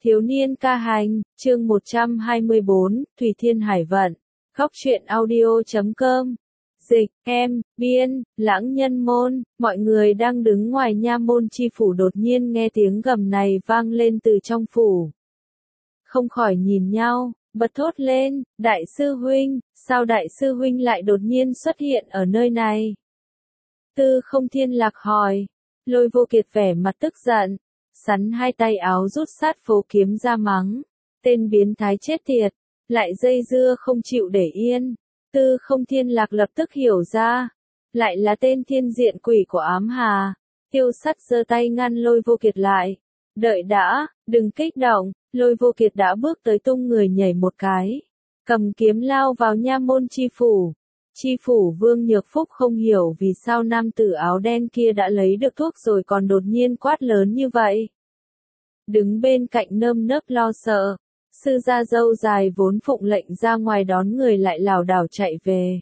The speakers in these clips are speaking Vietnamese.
Thiếu niên ca hành, chương 124, Thủy Thiên Hải Vận. Góc truyện audio.com. Dịch, em, biên, lãng nhân môn, mọi người đang đứng ngoài nha môn chi phủ đột nhiên nghe tiếng gầm này vang lên từ trong phủ. Không khỏi nhìn nhau, bật thốt lên, đại sư huynh, sao đại sư huynh lại đột nhiên xuất hiện ở nơi này? Tư Không Thiên Lạc hỏi, Lôi Vô Kiệt vẻ mặt tức giận, sắn hai tay áo rút sát phố kiếm ra mắng, tên biến thái chết tiệt, lại dây dưa không chịu để yên. Tư Không Thiên Lạc lập tức hiểu ra, lại là tên thiên diện quỷ của ám hà. Tiêu Sắt giơ tay ngăn Lôi Vô Kiệt lại, đợi đã, đừng kích động. Lôi Vô Kiệt đã bước tới tung người nhảy một cái, cầm kiếm lao vào nha môn chi phủ. Chi phủ Vương Nhược Phúc không hiểu vì sao nam tử áo đen kia đã lấy được thuốc rồi còn đột nhiên quát lớn như vậy. Đứng bên cạnh nơm nớp lo sợ, sư gia dâu dài vốn phụng lệnh ra ngoài đón người lại lảo đảo chạy về.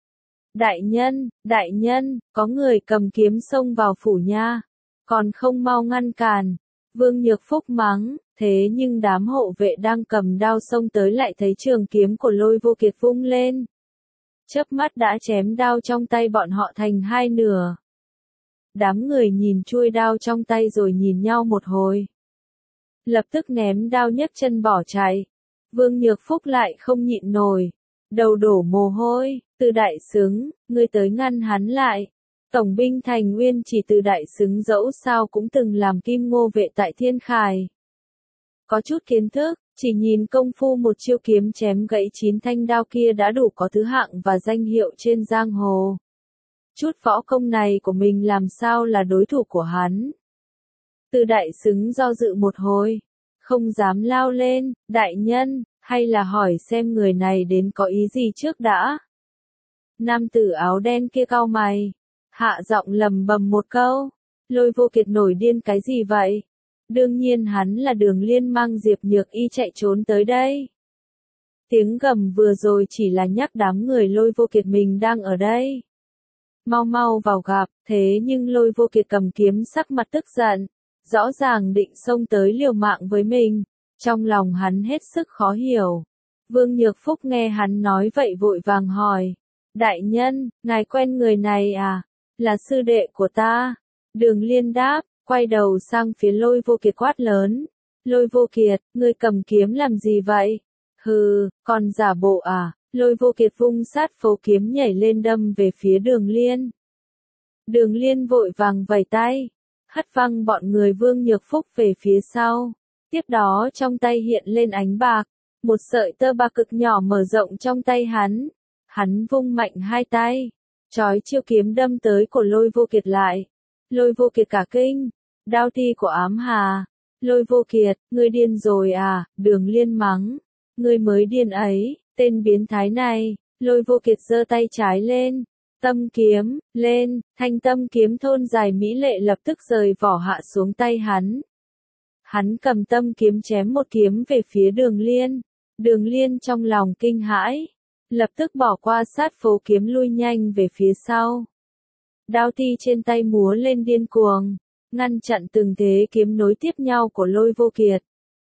Đại nhân, có người cầm kiếm xông vào phủ nha, còn không mau ngăn cản. Vương Nhược Phúc mắng, thế nhưng đám hộ vệ đang cầm đao xông tới lại thấy trường kiếm của Lôi Vô Kiệt vung lên. Chớp mắt đã chém đao trong tay bọn họ thành hai nửa. Đám người nhìn chuôi đao trong tay rồi nhìn nhau một hồi. Lập tức ném đao nhấc chân bỏ chạy. Vương Nhược Phúc lại không nhịn nổi. Đầu đổ mồ hôi, Từ Đại Xứng, ngươi tới ngăn hắn lại. Tổng binh Thành Nguyên chỉ Từ Đại Xứng dẫu sao cũng từng làm kim ngô vệ tại Thiên Khải. Có chút kiến thức, chỉ nhìn công phu một chiêu kiếm chém gãy 9 thanh đao kia đã đủ có thứ hạng và danh hiệu trên giang hồ. Chút võ công này của mình làm sao là đối thủ của hắn. Từ Đại Xứng do dự một hồi, không dám lao lên, đại nhân, hay là hỏi xem người này đến có ý gì trước đã. Nam tử áo đen kia cau mày, hạ giọng lầm bầm một câu, Lôi Vô Kiệt nổi điên cái gì vậy? Đương nhiên hắn là Đường Liên mang Diệp Nhược Y chạy trốn tới đây. Tiếng gầm vừa rồi chỉ là nhắc đám người Lôi Vô Kiệt mình đang ở đây. Mau mau vào gặp, thế nhưng Lôi Vô Kiệt cầm kiếm sắc mặt tức giận, rõ ràng định xông tới liều mạng với mình, trong lòng hắn hết sức khó hiểu. Vương Nhược Phúc nghe hắn nói vậy vội vàng hỏi, đại nhân, ngài quen người này à? Là sư đệ của ta. Đường Liên đáp, quay đầu sang phía Lôi Vô Kiệt quát lớn. Lôi Vô Kiệt, ngươi cầm kiếm làm gì vậy? Hừ, còn giả bộ à? Lôi Vô Kiệt vung sát phố kiếm nhảy lên đâm về phía Đường Liên. Đường Liên vội vàng vẩy tay, hất văng bọn người Vương Nhược Phúc về phía sau. Tiếp đó trong tay hiện lên ánh bạc, một sợi tơ bạc cực nhỏ mở rộng trong tay hắn. Hắn vung mạnh hai tay, chói chiêu kiếm đâm tới cổ Lôi Vô Kiệt lại. Lôi Vô Kiệt cả kinh, đao ti của ám hà. Lôi Vô Kiệt, ngươi điên rồi à? Đường Liên mắng, ngươi mới điên ấy, tên biến thái này. Lôi Vô Kiệt giơ tay trái lên, tâm kiếm, lên, thanh tâm kiếm thon dài mỹ lệ lập tức rời vỏ hạ xuống tay hắn. Hắn cầm tâm kiếm chém một kiếm về phía Đường Liên. Đường Liên trong lòng kinh hãi, lập tức bỏ qua sát phố kiếm lui nhanh về phía sau. Đao ti trên tay múa lên điên cuồng, ngăn chặn từng thế kiếm nối tiếp nhau của Lôi Vô Kiệt.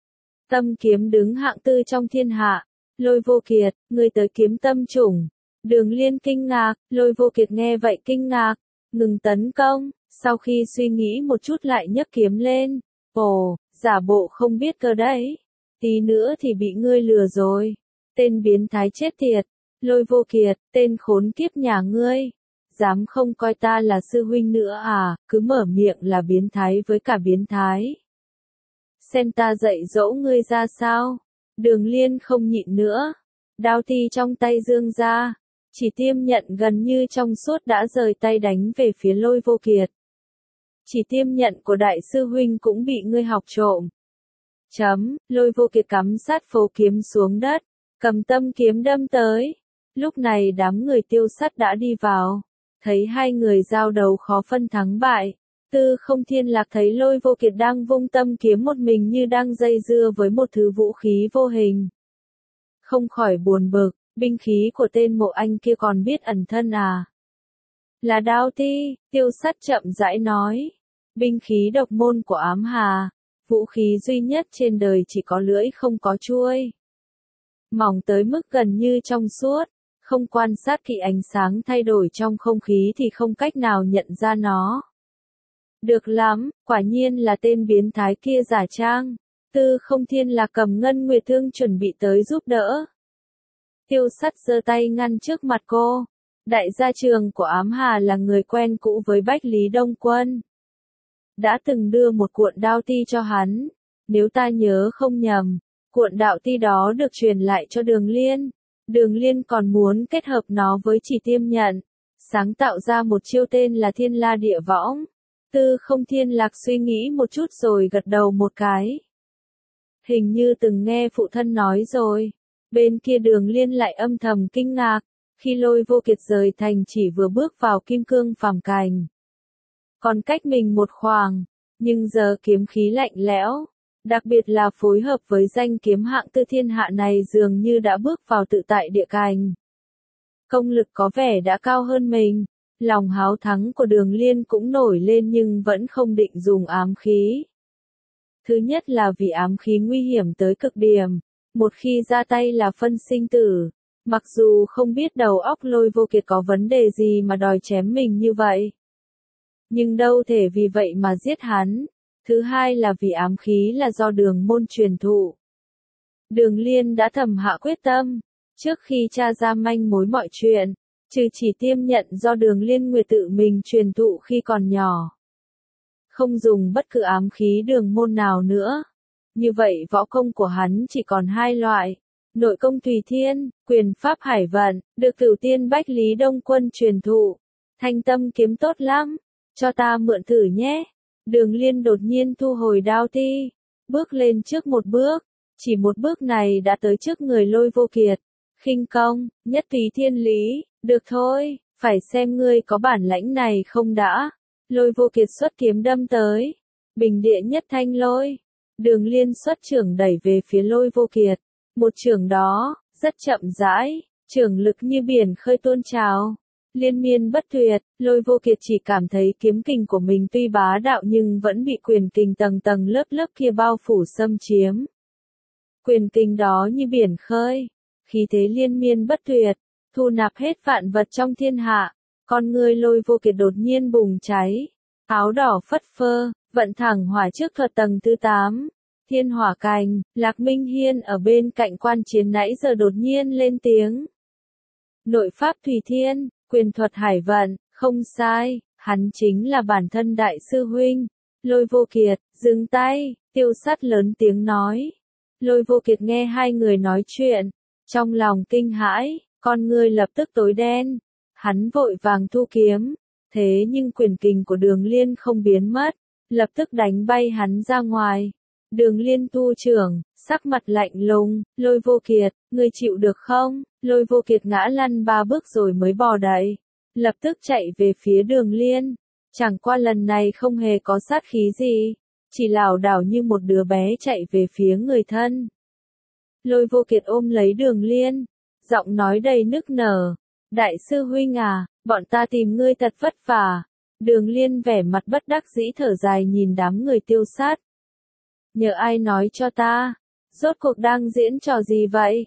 Tâm kiếm đứng hạng tư trong thiên hạ. Lôi Vô Kiệt, ngươi tới kiếm tâm chủng. Đường Liên kinh ngạc, Lôi Vô Kiệt nghe vậy kinh ngạc, ngừng tấn công, sau khi suy nghĩ một chút lại nhấc kiếm lên. Ồ, giả bộ không biết cơ đấy. Tí nữa thì bị ngươi lừa rồi. Tên biến thái chết tiệt. Lôi Vô Kiệt, tên khốn kiếp nhà ngươi. Dám không coi ta là sư huynh nữa à, cứ mở miệng là biến thái với cả biến thái. Xem ta dạy dỗ ngươi ra sao. Đường Liên không nhịn nữa. Đao ti trong tay dương ra, chỉ tiêm nhận gần như trong suốt đã rời tay đánh về phía Lôi Vô Kiệt. Chỉ tiêm nhận của đại sư huynh cũng bị ngươi học trộm. Lôi Vô Kiệt cắm sát phố kiếm xuống đất, cầm tâm kiếm đâm tới. Lúc này đám người Tiêu Sắt đã đi vào, thấy hai người giao đấu khó phân thắng bại. Tư Không Thiên Lạc thấy Lôi Vô Kiệt đang vung tâm kiếm một mình như đang dây dưa với một thứ vũ khí vô hình. Không khỏi buồn bực, binh khí của tên Mộ Anh kia còn biết ẩn thân à? Là đao ti, Tiêu Sắt chậm rãi nói. Binh khí độc môn của ám hà, Vũ khí duy nhất trên đời chỉ có lưỡi không có chuôi. Mỏng tới mức gần như trong suốt, không quan sát kỹ ánh sáng thay đổi trong không khí thì không cách nào nhận ra nó. Được lắm, quả nhiên là tên biến thái kia giả trang. Tư Không Thiên là cầm Ngân Nguyệt Thương chuẩn bị tới giúp đỡ. Tiêu Sắt giơ tay ngăn trước mặt cô. Đại gia trường của Ám Hà là người quen cũ với Bách Lý Đông Quân. Đã từng đưa một cuộn đao ti cho hắn. Nếu ta nhớ không nhầm, cuộn đạo ti đó được truyền lại cho Đường Liên. Đường Liên còn muốn kết hợp nó với Chỉ Tiêm Nhận, sáng tạo ra một chiêu tên là Thiên La Địa Võng. Tư Không Thiên Lạc suy nghĩ một chút rồi gật đầu một cái. Hình như từng nghe phụ thân nói rồi. Bên kia Đường Liên lại âm thầm kinh ngạc, khi Lôi Vô Kiệt rời thành chỉ vừa bước vào kim cương phàm cảnh. Còn cách mình một khoảng, nhưng giờ kiếm khí lạnh lẽo, đặc biệt là phối hợp với danh kiếm hạng tư thiên hạ này dường như đã bước vào tự tại địa cảnh. Công lực có vẻ đã cao hơn mình, lòng háo thắng của Đường Liên cũng nổi lên nhưng vẫn không định dùng ám khí. Thứ nhất là vì ám khí nguy hiểm tới cực điểm, một khi ra tay là phân sinh tử, mặc dù không biết đầu óc Lôi Vô Kiệt có vấn đề gì mà đòi chém mình như vậy. Nhưng đâu thể vì vậy mà giết hắn. Thứ hai là vì ám khí là do Đường môn truyền thụ. Đường Liên đã thầm hạ quyết tâm, trước khi tra ra manh mối mọi chuyện, trừ Chỉ Tiêm Nhận do Đường Liên Nguyệt tự mình truyền thụ khi còn nhỏ. Không dùng bất cứ ám khí đường môn nào nữa. Như vậy võ công của hắn chỉ còn hai loại. Nội công Tùy Thiên, quyền pháp Hải Vận, được Cửu Tiên Bách Lý Đông Quân truyền thụ. Thanh Tâm kiếm tốt lắm, cho ta mượn thử nhé. Đường Liên đột nhiên thu hồi đao ti, bước lên trước một bước, chỉ một bước này đã tới trước người Lôi Vô Kiệt. Khinh công, nhất Tùy Thiên lý, được thôi, phải xem ngươi có bản lãnh này không đã. Lôi Vô Kiệt xuất kiếm đâm tới, bình địa nhất thanh lôi. Đường Liên xuất chưởng đẩy về phía Lôi Vô Kiệt, một chưởng đó, rất chậm rãi, chưởng lực như biển khơi tuôn trào. Liên miên bất tuyệt, Lôi Vô Kiệt chỉ cảm thấy kiếm kình của mình tuy bá đạo nhưng vẫn bị quyền kình tầng tầng lớp lớp kia bao phủ xâm chiếm. Quyền kình đó như biển khơi, khí thế liên miên bất tuyệt, thu nạp hết vạn vật trong thiên hạ. Con ngươi Lôi Vô Kiệt đột nhiên bùng cháy, áo đỏ phất phơ, vận thẳng hỏa trước thuật tầng thứ 8. Thiên Hỏa Cành. Lạc Minh Hiên ở bên cạnh quan chiến nãy giờ đột nhiên lên tiếng. Nội pháp Thủy Thiên, quyền thuật Hải Vận, không sai, hắn chính là bản thân đại sư huynh. Lôi Vô Kiệt, dừng tay, Tiêu Sắt lớn tiếng nói. Lôi Vô Kiệt nghe hai người nói chuyện, trong lòng kinh hãi, con ngươi lập tức tối đen. Hắn vội vàng thu kiếm, thế nhưng quyền kình của Đường Liên không biến mất, lập tức đánh bay hắn ra ngoài. Đường Liên thu chưởng, sắc mặt lạnh lùng, Lôi Vô Kiệt, ngươi chịu được không? Lôi Vô Kiệt ngã lăn 3 bước rồi mới bò dậy, lập tức chạy về phía Đường Liên. Chẳng qua lần này không hề có sát khí gì, chỉ lảo đảo như một đứa bé chạy về phía người thân. Lôi Vô Kiệt ôm lấy Đường Liên, giọng nói đầy nức nở. Đại sư huynh à, bọn ta tìm ngươi thật vất vả. Đường Liên vẻ mặt bất đắc dĩ thở dài nhìn đám người Tiêu Sát. Nhờ ai nói cho ta, rốt cuộc đang diễn trò gì vậy?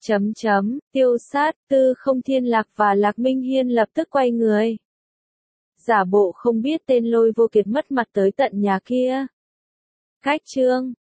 Tiêu Sát, Tư Không Thiên Lạc và Lạc Minh Hiên lập tức quay người. Giả bộ không biết tên Lôi Vô Kiệt mất mặt tới tận nhà kia. Cách chương